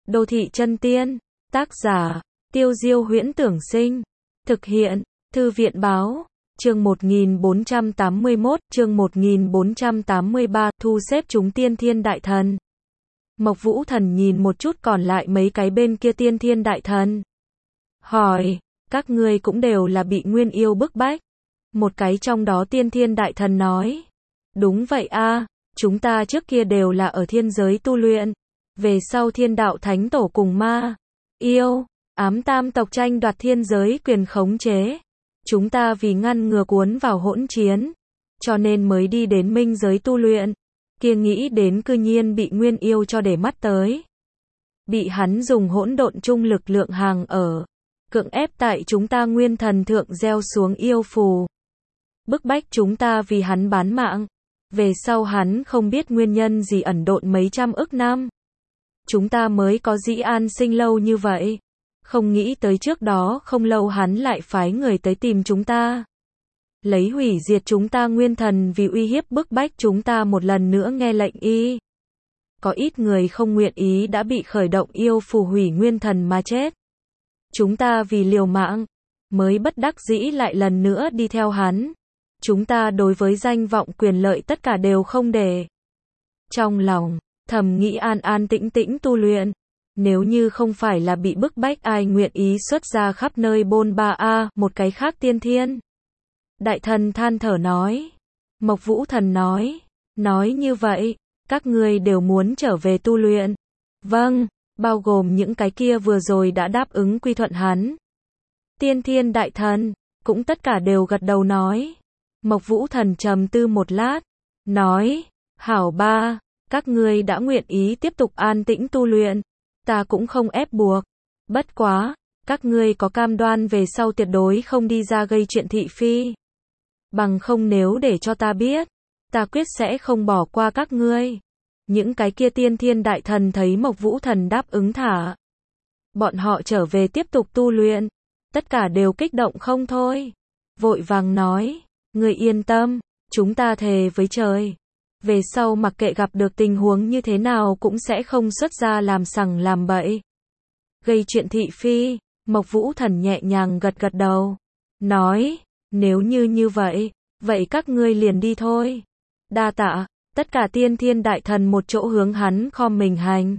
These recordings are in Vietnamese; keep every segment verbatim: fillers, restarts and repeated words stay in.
Đô thị chân tiên. Tác giả, Tiêu Diêu Huyễn Tưởng Sinh. Thực hiện, Thư viện Báo. Chương một nghìn bốn trăm tám mươi mốt, chương một nghìn bốn trăm tám mươi ba, thu xếp chúng tiên thiên đại thần. Mộc Vũ Thần nhìn một chút còn lại mấy cái bên kia tiên thiên đại thần. Hỏi, các ngươi cũng đều là bị Nguyên Yêu bức bách. Một cái trong đó tiên thiên đại thần nói. Đúng vậy a, chúng ta trước kia đều là ở thiên giới tu luyện. Về sau thiên đạo thánh tổ cùng ma, yêu, ám tam tộc tranh đoạt thiên giới quyền khống chế. Chúng ta vì ngăn ngừa cuốn vào hỗn chiến, cho nên mới đi đến minh giới tu luyện. Kia nghĩ đến cư nhiên bị Nguyên Yêu cho để mắt tới. Bị hắn dùng hỗn độn chung lực lượng hàng ở, cưỡng ép tại chúng ta nguyên thần thượng gieo xuống yêu phù. Bức bách chúng ta vì hắn bán mạng. Về sau hắn không biết nguyên nhân gì ẩn độn mấy trăm ức năm. Chúng ta mới có dĩ an sinh lâu như vậy. Không nghĩ tới trước đó không lâu hắn lại phái người tới tìm chúng ta. Lấy hủy diệt chúng ta nguyên thần vì uy hiếp bức bách chúng ta một lần nữa nghe lệnh y. Có ít người không nguyện ý đã bị khởi động yêu phù hủy nguyên thần mà chết. Chúng ta vì liều mạng, mới bất đắc dĩ lại lần nữa đi theo hắn. Chúng ta đối với danh vọng quyền lợi tất cả đều không để trong lòng, thầm nghĩ an an tĩnh tĩnh tu luyện. Nếu như không phải là bị bức bách ai nguyện ý xuất ra khắp nơi bôn ba a, một cái khác tiên thiên. Đại thần than thở nói. Mộc Vũ Thần nói. Nói như vậy, các ngươi đều muốn trở về tu luyện. Vâng, bao gồm những cái kia vừa rồi đã đáp ứng quy thuận hắn. Tiên thiên đại thần, cũng tất cả đều gật đầu nói. Mộc Vũ Thần trầm tư một lát, nói, hảo ba, các ngươi đã nguyện ý tiếp tục an tĩnh tu luyện, ta cũng không ép buộc. Bất quá, các ngươi có cam đoan về sau tuyệt đối không đi ra gây chuyện thị phi. Bằng không nếu để cho ta biết, ta quyết sẽ không bỏ qua các ngươi. Những cái kia tiên thiên đại thần thấy Mộc Vũ Thần đáp ứng thả bọn họ trở về tiếp tục tu luyện, tất cả đều kích động không thôi. Vội vàng nói, ngươi yên tâm, chúng ta thề với trời. Về sau mặc kệ gặp được tình huống như thế nào cũng sẽ không xuất ra làm sằng làm bậy. Gây chuyện thị phi, Mộc Vũ Thần nhẹ nhàng gật gật đầu. Nói, nếu như như vậy, vậy các ngươi liền đi thôi. Đa tạ, tất cả tiên thiên đại thần một chỗ hướng hắn khom mình hành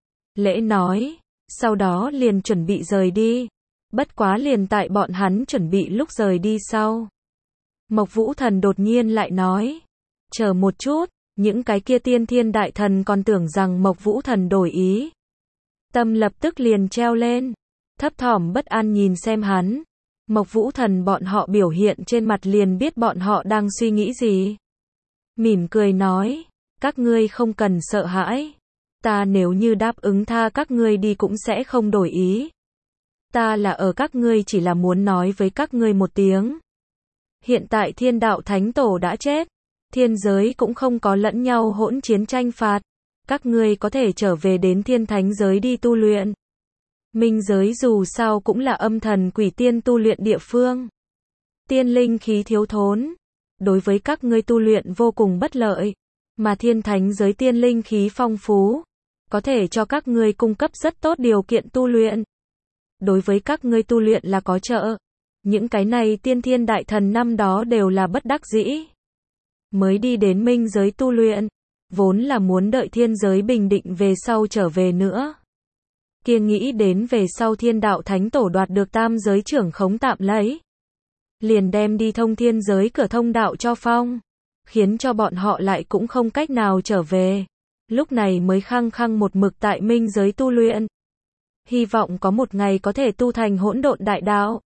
lễ nói, sau đó liền chuẩn bị rời đi. Bất quá liền tại bọn hắn chuẩn bị lúc rời đi sau. Mộc Vũ Thần đột nhiên lại nói, chờ một chút, những cái kia tiên thiên đại thần còn tưởng rằng Mộc Vũ Thần đổi ý. Tâm lập tức liền treo lên, thấp thỏm bất an nhìn xem hắn. Mộc Vũ Thần bọn họ biểu hiện trên mặt liền biết bọn họ đang suy nghĩ gì. Mỉm cười nói, các ngươi không cần sợ hãi. Ta nếu như đáp ứng tha các ngươi đi cũng sẽ không đổi ý. Ta là ở các ngươi chỉ là muốn nói với các ngươi một tiếng. Hiện tại thiên đạo thánh tổ đã chết. Thiên giới cũng không có lẫn nhau hỗn chiến tranh phạt. Các ngươi có thể trở về đến thiên thánh giới đi tu luyện. Minh giới dù sao cũng là âm thần quỷ tiên tu luyện địa phương. Tiên linh khí thiếu thốn. Đối với các ngươi tu luyện vô cùng bất lợi. Mà thiên thánh giới tiên linh khí phong phú. Có thể cho các ngươi cung cấp rất tốt điều kiện tu luyện. Đối với các ngươi tu luyện là có trợ. Những cái này tiên thiên đại thần năm đó đều là bất đắc dĩ. Mới đi đến minh giới tu luyện. Vốn là muốn đợi thiên giới bình định về sau trở về nữa. Kia nghĩ đến về sau thiên đạo thánh tổ đoạt được tam giới trưởng khống tạm lấy. Liền đem đi thông thiên giới cửa thông đạo cho phong. Khiến cho bọn họ lại cũng không cách nào trở về. Lúc này mới khăng khăng một mực tại minh giới tu luyện. Hy vọng có một ngày có thể tu thành hỗn độn đại đạo.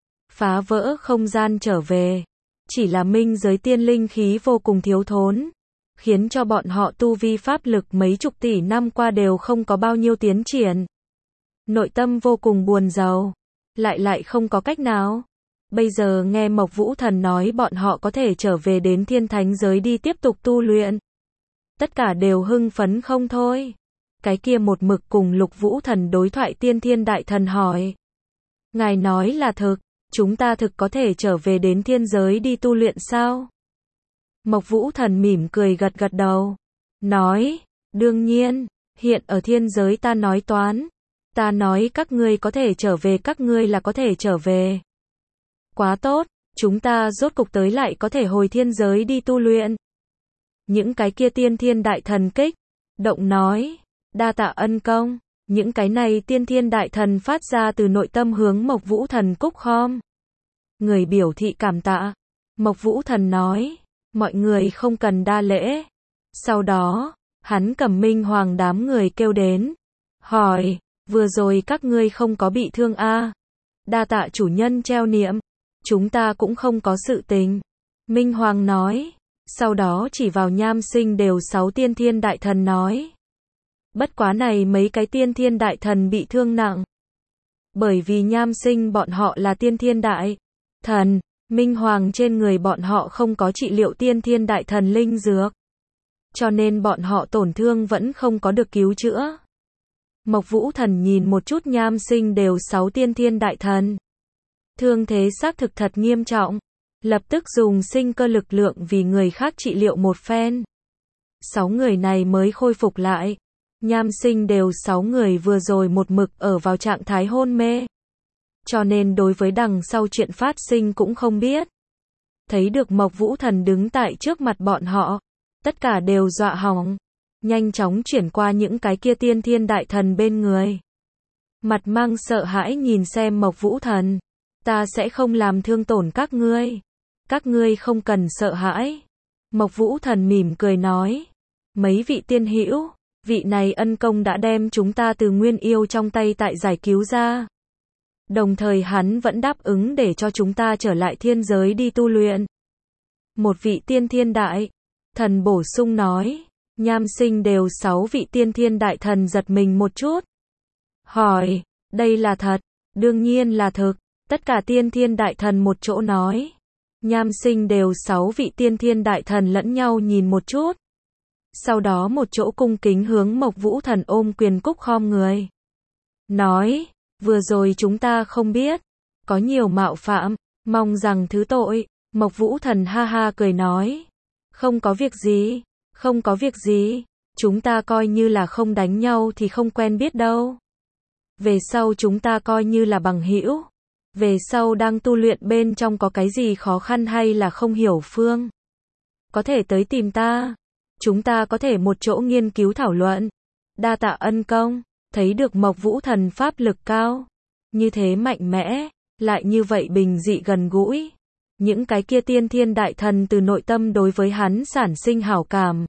Phá vỡ không gian trở về. Chỉ là minh giới tiên linh khí vô cùng thiếu thốn. Khiến cho bọn họ tu vi pháp lực mấy chục tỷ năm qua đều không có bao nhiêu tiến triển. Nội tâm vô cùng buồn rầu. Lại lại không có cách nào. Bây giờ nghe Mộc Vũ Thần nói bọn họ có thể trở về đến thiên thánh giới đi tiếp tục tu luyện. Tất cả đều hưng phấn không thôi. Cái kia một mực cùng Lục Vũ Thần đối thoại tiên thiên đại thần hỏi. Ngài nói là thực, chúng ta thực có thể trở về đến thiên giới đi tu luyện sao? Mộc Vũ Thần mỉm cười gật gật đầu. Nói, đương nhiên, Hiện ở thiên giới ta nói toán. Ta nói các ngươi có thể trở về, các ngươi là có thể trở về. Quá tốt, chúng ta rốt cục tới lại có thể hồi thiên giới đi tu luyện. Những cái kia tiên thiên đại thần kích động nói, đa tạ ân công. Những cái này tiên thiên đại thần phát ra từ nội tâm hướng Mộc Vũ Thần cúc khom. Người biểu thị cảm tạ. Mộc Vũ Thần nói, mọi người không cần đa lễ. Sau đó, hắn cầm Minh Hoàng đám người kêu đến, hỏi, vừa rồi các ngươi không có bị thương a? À? Đa tạ chủ nhân treo niệm, chúng ta cũng không có sự tình. Minh Hoàng nói, sau đó chỉ vào Nham Sinh đều sáu tiên thiên đại thần nói, bất quá này mấy cái tiên thiên đại thần bị thương nặng. Bởi vì Nham Sinh bọn họ là tiên thiên đại thần, Minh Hoàng trên người bọn họ không có trị liệu tiên thiên đại thần linh dược. Cho nên bọn họ tổn thương vẫn không có được cứu chữa. Mộc Vũ Thần nhìn một chút Nham Sinh đều sáu tiên thiên đại thần. Thương thế xác thực thật nghiêm trọng. Lập tức dùng sinh cơ lực lượng vì người khác trị liệu một phen. Sáu người này mới khôi phục lại. Nham Sinh đều sáu người vừa rồi một mực ở vào trạng thái hôn mê. Cho nên đối với đằng sau chuyện phát sinh cũng không biết. Thấy được Mộc Vũ Thần đứng tại trước mặt bọn họ. Tất cả đều dọa hỏng. Nhanh chóng chuyển qua những cái kia tiên thiên đại thần bên người. Mặt mang sợ hãi nhìn xem Mộc Vũ Thần. Ta sẽ không làm thương tổn các ngươi. Các ngươi không cần sợ hãi. Mộc Vũ Thần mỉm cười nói. Mấy vị tiên hữu, vị này ân công đã đem chúng ta từ Nguyên Yêu trong tay tại giải cứu ra. Đồng thời hắn vẫn đáp ứng để cho chúng ta trở lại thiên giới đi tu luyện. Một vị tiên thiên đại thần bổ sung nói. Nham Sinh đều sáu vị tiên thiên đại thần giật mình một chút. Hỏi, đây là thật? Đương nhiên là thực. Tất cả tiên thiên đại thần một chỗ nói. Nham Sinh đều sáu vị tiên thiên đại thần lẫn nhau nhìn một chút. Sau đó một chỗ cung kính hướng Mộc Vũ Thần ôm quyền cúc khom người. Nói, vừa rồi chúng ta không biết. Có nhiều mạo phạm, mong rằng thứ tội. Mộc Vũ Thần ha ha cười nói. Không có việc gì, không có việc gì. Chúng ta coi như là không đánh nhau thì không quen biết đâu. Về sau chúng ta coi như là bằng hữu. Về sau đang tu luyện bên trong có cái gì khó khăn hay là không hiểu phương. Có thể tới tìm ta. Chúng ta có thể một chỗ nghiên cứu thảo luận. Đa tạ ân công. Thấy được Mộc Vũ Thần pháp lực cao. Như thế mạnh mẽ. Lại như vậy bình dị gần gũi. Những cái kia tiên thiên đại thần từ nội tâm đối với hắn sản sinh hảo cảm.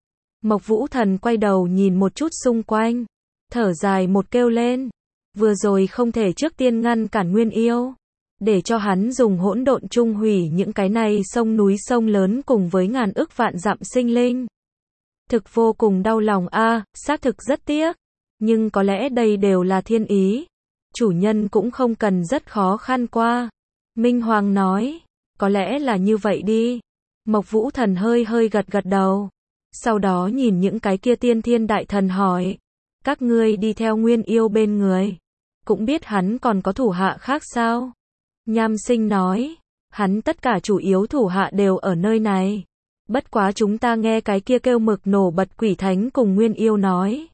Mộc Vũ Thần quay đầu nhìn một chút xung quanh. Thở dài một kêu lên. Vừa rồi không thể trước tiên ngăn cản Nguyên Yêu. Để cho hắn dùng hỗn độn trung hủy những cái này sông núi sông lớn cùng với ngàn ức vạn dặm sinh linh. Thực vô cùng đau lòng a, à, xác thực rất tiếc. Nhưng có lẽ đây đều là thiên ý. Chủ nhân cũng không cần rất khó khăn qua. Minh Hoàng nói. Có lẽ là như vậy đi. Mộc Vũ Thần hơi hơi gật gật đầu. Sau đó nhìn những cái kia tiên thiên đại thần hỏi. Các ngươi đi theo Nguyên Yêu bên người. Cũng biết hắn còn có thủ hạ khác sao? Nham Sinh nói. Hắn tất cả chủ yếu thủ hạ đều ở nơi này. Bất quá chúng ta nghe cái kia kêu mực nổ bật quỷ thánh cùng Nguyên Yêu nói.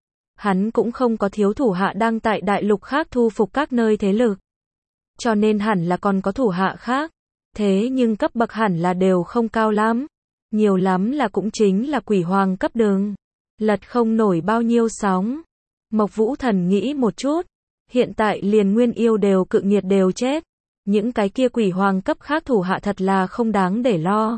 Hắn cũng không có thiếu thủ hạ đang tại đại lục khác thu phục các nơi thế lực. Cho nên hẳn là còn có thủ hạ khác. Thế nhưng cấp bậc hẳn là đều không cao lắm. Nhiều lắm là cũng chính là quỷ hoàng cấp đường. Lật không nổi bao nhiêu sóng. Mộc Vũ Thần nghĩ một chút. Hiện tại liền Nguyên Yêu đều cự nghiệt đều chết. Những cái kia quỷ hoàng cấp khác thủ hạ thật là không đáng để lo.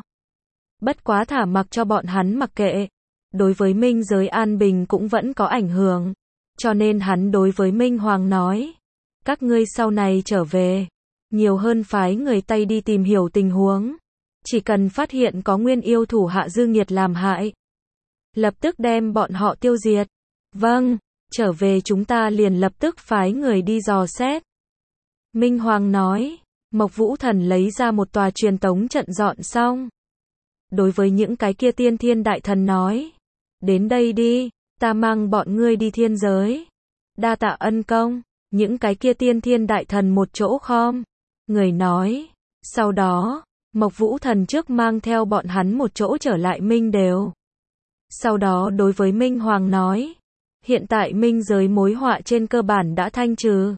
Bất quá thả mặc cho bọn hắn mặc kệ. Đối với minh giới an bình cũng vẫn có ảnh hưởng. Cho nên hắn đối với Minh Hoàng nói. Các ngươi sau này trở về. Nhiều hơn phái người Tây đi tìm hiểu tình huống. Chỉ cần phát hiện có Nguyên Yêu thủ hạ dư nghiệt làm hại. Lập tức đem bọn họ tiêu diệt. Vâng, trở về chúng ta liền lập tức phái người đi dò xét. Minh Hoàng nói. Mộc Vũ Thần lấy ra một tòa truyền tống trận dọn xong. Đối với những cái kia tiên thiên đại thần nói. Đến đây đi, ta mang bọn ngươi đi thiên giới. Đa tạ ân công. Những cái kia tiên thiên đại thần một chỗ khom. Người nói. Sau đó, Mộc Vũ Thần trước mang theo bọn hắn một chỗ trở lại Minh Đều. Sau đó đối với Minh Hoàng nói. Hiện tại minh giới mối họa trên cơ bản đã thanh trừ.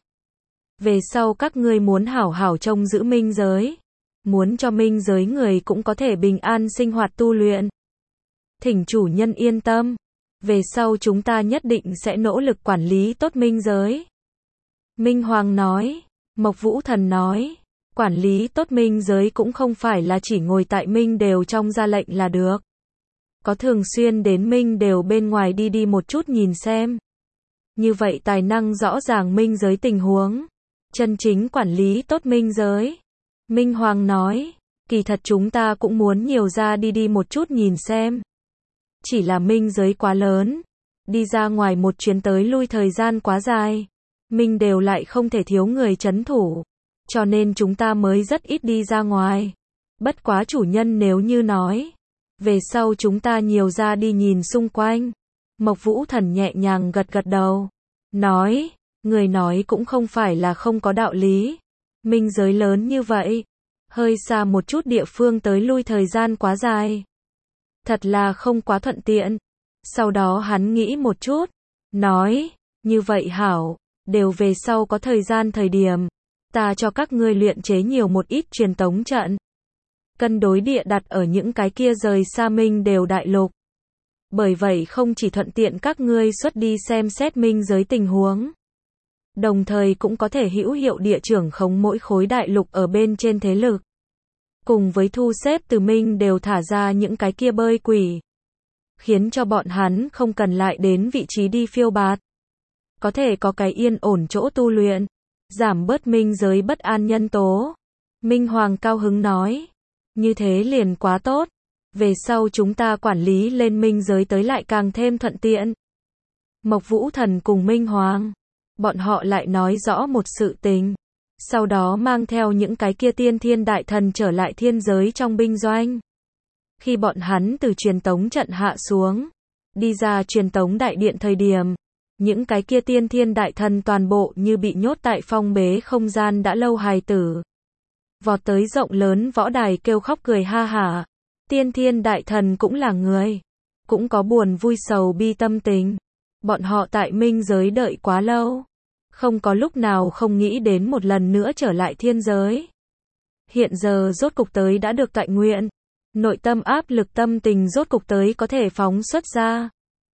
Về sau các ngươi muốn hảo hảo trông giữ minh giới. Muốn cho minh giới người cũng có thể bình an sinh hoạt tu luyện. Thỉnh chủ nhân yên tâm. Về sau chúng ta nhất định sẽ nỗ lực quản lý tốt minh giới. Minh Hoàng nói. Mộc Vũ Thần nói. Quản lý tốt minh giới cũng không phải là chỉ ngồi tại minh đều trong ra lệnh là được. Có thường xuyên đến minh đều bên ngoài đi đi một chút nhìn xem. Như vậy tài năng rõ ràng minh giới tình huống. Chân chính quản lý tốt minh giới. Minh Hoàng nói. Kỳ thật chúng ta cũng muốn nhiều ra đi đi một chút nhìn xem. Chỉ là minh giới quá lớn. Đi ra ngoài một chuyến tới lui thời gian quá dài. Minh đều lại không thể thiếu người trấn thủ. Cho nên chúng ta mới rất ít đi ra ngoài. Bất quá chủ nhân nếu như nói. Về sau chúng ta nhiều ra đi nhìn xung quanh. Mộc Vũ Thần nhẹ nhàng gật gật đầu. Nói. Người nói cũng không phải là không có đạo lý. Minh giới lớn như vậy. Hơi xa một chút địa phương tới lui thời gian quá dài. Thật là không quá thuận tiện. Sau đó hắn nghĩ một chút. Nói. Như vậy hảo. Đều về sau có thời gian thời điểm. Ta cho các ngươi luyện chế nhiều một ít truyền tống trận. Cân đối địa đặt ở những cái kia rời xa minh đều đại lục. Bởi vậy không chỉ thuận tiện các ngươi xuất đi xem xét minh giới tình huống. Đồng thời cũng có thể hữu hiệu địa trưởng khống mỗi khối đại lục ở bên trên thế lực. Cùng với thu xếp từ minh đều thả ra những cái kia bơi quỷ. Khiến cho bọn hắn không cần lại đến vị trí đi phiêu bạt. Có thể có cái yên ổn chỗ tu luyện. Giảm bớt minh giới bất an nhân tố. Minh Hoàng cao hứng nói. Như thế liền quá tốt. Về sau chúng ta quản lý lên minh giới tới lại càng thêm thuận tiện. Mộc Vũ Thần cùng Minh Hoàng. Bọn họ lại nói rõ một sự tình. Sau đó mang theo những cái kia tiên thiên đại thần trở lại thiên giới trong binh doanh. Khi bọn hắn từ truyền tống trận hạ xuống. Đi ra truyền tống đại điện thời điểm. Những cái kia tiên thiên đại thần toàn bộ như bị nhốt tại phong bế không gian đã lâu hài tử. Vọt tới rộng lớn võ đài kêu khóc cười ha hả. Tiên thiên đại thần cũng là người. Cũng có buồn vui sầu bi tâm tình. Bọn họ tại minh giới đợi quá lâu. Không có lúc nào không nghĩ đến một lần nữa trở lại thiên giới. Hiện giờ rốt cục tới đã được tọa nguyện. Nội tâm áp lực tâm tình rốt cục tới có thể phóng xuất ra.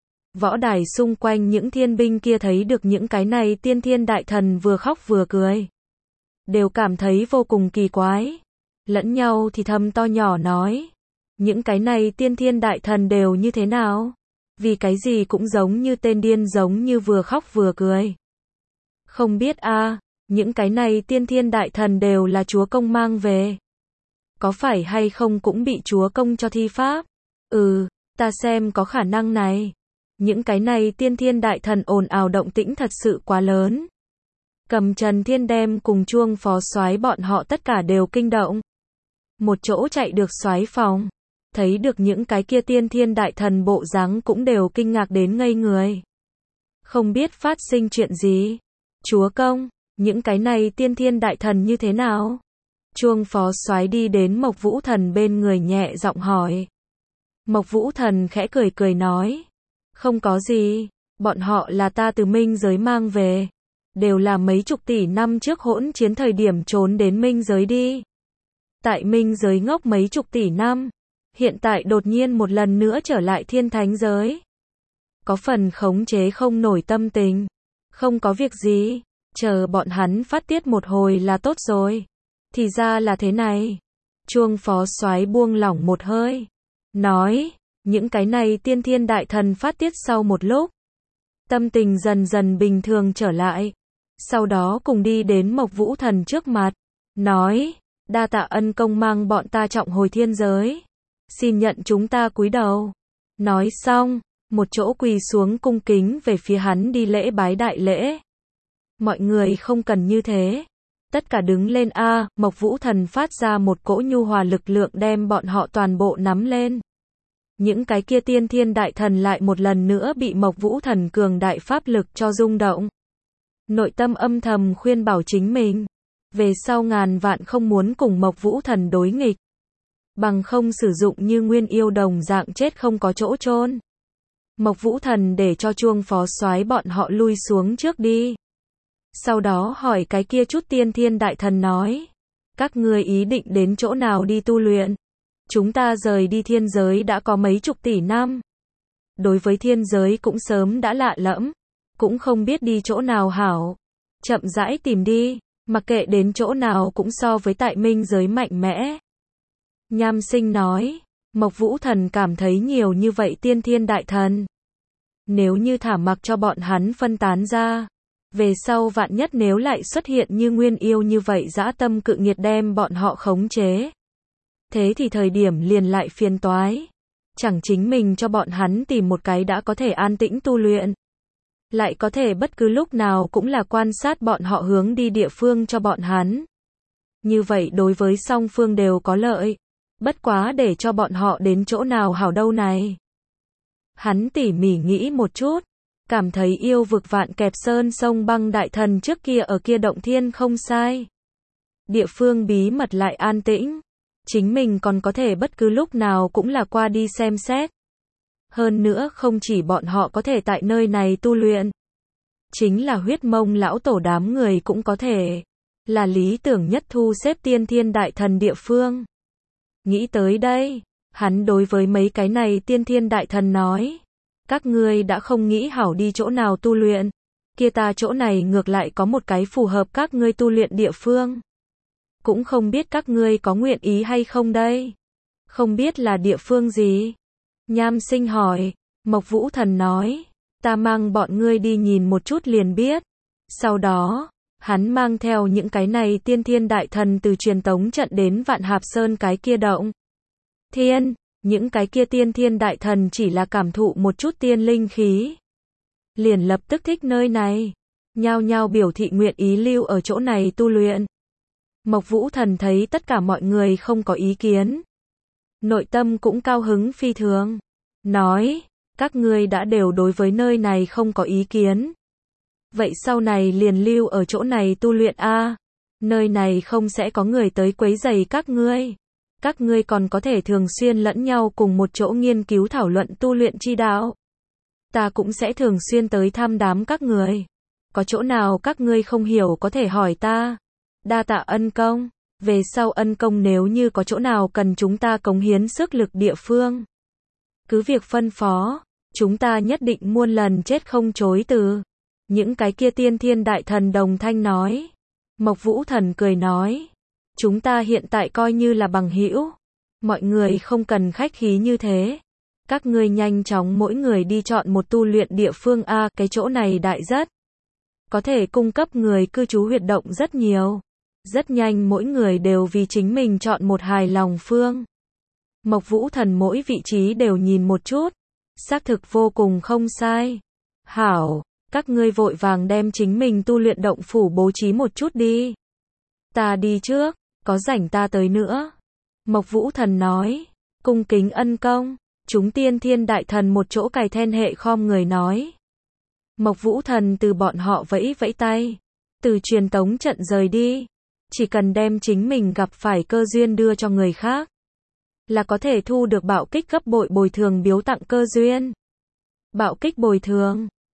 Võ đài xung quanh những thiên binh kia thấy được những cái này tiên thiên đại thần vừa khóc vừa cười. Đều cảm thấy vô cùng kỳ quái. Lẫn nhau thì thầm to nhỏ nói. Những cái này tiên thiên đại thần đều như thế nào? Vì cái gì cũng giống như tên điên giống như vừa khóc vừa cười. Không biết a à, những cái này tiên thiên đại thần đều là chúa công mang về. Có phải hay không cũng bị chúa công cho thi pháp? Ừ, ta xem có khả năng này. Những cái này tiên thiên đại thần ồn ào động tĩnh thật sự quá lớn. Cầm Trần Thiên đem cùng Chuông Phó Soái bọn họ tất cả đều kinh động. Một chỗ chạy được soái phòng. Thấy được những cái kia tiên thiên đại thần bộ dáng cũng đều kinh ngạc đến ngây người. Không biết phát sinh chuyện gì. Chúa công, những cái này tiên thiên đại thần như thế nào? Chuông Phó Soái đi đến Mộc Vũ Thần bên người nhẹ giọng hỏi. Mộc Vũ Thần khẽ cười cười nói. Không có gì, bọn họ là ta từ minh giới mang về. Đều là mấy chục tỷ năm trước hỗn chiến thời điểm trốn đến minh giới đi. Tại minh giới ngốc mấy chục tỷ năm. Hiện tại đột nhiên một lần nữa trở lại thiên thánh giới. Có phần khống chế không nổi tâm tình. Không có việc gì, chờ bọn hắn phát tiết một hồi là tốt rồi. Thì ra là thế này. Chuông Phó Soái buông lỏng một hơi. Nói, những cái này tiên thiên đại thần phát tiết sau một lúc. Tâm tình dần dần bình thường trở lại. Sau đó cùng đi đến Mộc Vũ Thần trước mặt. Nói, đa tạ ân công mang bọn ta trọng hồi thiên giới. Xin nhận chúng ta cúi đầu. Nói xong, một chỗ quỳ xuống cung kính về phía hắn đi lễ bái đại lễ. Mọi người không cần như thế. Tất cả đứng lên a, Mộc Vũ Thần phát ra một cỗ nhu hòa lực lượng đem bọn họ toàn bộ nắm lên. Những cái kia tiên thiên đại thần lại một lần nữa bị Mộc Vũ Thần cường đại pháp lực cho rung động. Nội tâm âm thầm khuyên bảo chính mình. Về sau ngàn vạn không muốn cùng Mộc Vũ Thần đối nghịch. Bằng không sử dụng như nguyên yêu đồng dạng chết không có chỗ chôn. Mộc Vũ Thần để cho Chuông phó soái bọn họ lui xuống trước đi. Sau đó hỏi cái kia chút tiên thiên đại thần nói. Các ngươi ý định đến chỗ nào đi tu luyện? Chúng ta rời đi thiên giới đã có mấy chục tỷ năm. Đối với thiên giới cũng sớm đã lạ lẫm. Cũng không biết đi chỗ nào hảo. Chậm rãi tìm đi. Mặc kệ đến chỗ nào cũng so với tại minh giới mạnh mẽ. Nham Sinh nói. Mộc Vũ Thần cảm thấy nhiều như vậy tiên thiên đại thần. Nếu như thả mặc cho bọn hắn phân tán ra. Về sau vạn nhất nếu lại xuất hiện như Nguyên Yêu như vậy dã tâm cự nghiệt đem bọn họ khống chế. Thế thì thời điểm liền lại phiền toái. Chẳng chính mình cho bọn hắn tìm một cái đã có thể an tĩnh tu luyện. Lại có thể bất cứ lúc nào cũng là quan sát bọn họ hướng đi địa phương cho bọn hắn. Như vậy đối với song phương đều có lợi. Bất quá để cho bọn họ đến chỗ nào hảo đâu này. Hắn tỉ mỉ nghĩ một chút. Cảm thấy yêu vực vạn kẹp sơn sông băng đại thần trước kia ở kia động thiên không sai. Địa phương bí mật lại an tĩnh. Chính mình còn có thể bất cứ lúc nào cũng là qua đi xem xét. Hơn nữa không chỉ bọn họ có thể tại nơi này tu luyện. Chính là huyết mông lão tổ đám người cũng có thể. Là lý tưởng nhất thu xếp tiên thiên đại thần địa phương. Nghĩ tới đây, hắn đối với mấy cái này tiên thiên đại thần nói. Các ngươi đã không nghĩ hảo đi chỗ nào tu luyện. Kia ta chỗ này ngược lại có một cái phù hợp các ngươi tu luyện địa phương. Cũng không biết các ngươi có nguyện ý hay không đây. Không biết là địa phương gì? Nham Sinh hỏi. Mộc Vũ Thần nói. Ta mang bọn ngươi đi nhìn một chút liền biết. Sau đó, hắn mang theo những cái này tiên thiên đại thần từ truyền tống trận đến Vạn Hạp Sơn cái kia động. Thiên, những cái kia tiên thiên đại thần chỉ là cảm thụ một chút tiên linh khí. Liền lập tức thích nơi này. Nhao nhao biểu thị nguyện ý lưu ở chỗ này tu luyện. Mộc Vũ Thần thấy tất cả mọi người không có ý kiến. Nội tâm cũng cao hứng phi thường. Nói, các ngươi đã đều đối với nơi này không có ý kiến. Vậy sau này liền lưu ở chỗ này tu luyện a. Nơi này không sẽ có người tới quấy rầy các ngươi. Các ngươi còn có thể thường xuyên lẫn nhau cùng một chỗ nghiên cứu thảo luận tu luyện chi đạo. Ta cũng sẽ thường xuyên tới thăm đám các người. Có chỗ nào các ngươi không hiểu có thể hỏi ta. Đa tạ ân công. Về sau ân công nếu như có chỗ nào cần chúng ta cống hiến sức lực địa phương. Cứ việc phân phó, chúng ta nhất định muôn lần chết không chối từ. Những cái kia tiên thiên đại thần đồng thanh nói. Mộc Vũ Thần cười nói. Chúng ta hiện tại coi như là bằng hữu. Mọi người không cần khách khí như thế. Các ngươi nhanh chóng mỗi người đi chọn một tu luyện địa phương a, cái chỗ này đại rất. Có thể cung cấp người cư trú huyệt động rất nhiều. Rất nhanh mỗi người đều vì chính mình chọn một hài lòng phương. Mộc Vũ Thần mỗi vị trí đều nhìn một chút. Xác thực vô cùng không sai. Hảo, các ngươi vội vàng đem chính mình tu luyện động phủ bố trí một chút đi. Ta đi trước, có rảnh ta tới nữa. Mộc Vũ Thần nói, cung kính ân công. Chúng tiên thiên đại thần một chỗ cài then hệ khom người nói. Mộc Vũ Thần từ bọn họ vẫy vẫy tay. Từ truyền tống trận rời đi. Chỉ cần đem chính mình gặp phải cơ duyên đưa cho người khác. Là có thể thu được bạo kích gấp bội bồi thường biếu tặng cơ duyên. Bạo kích bồi thường.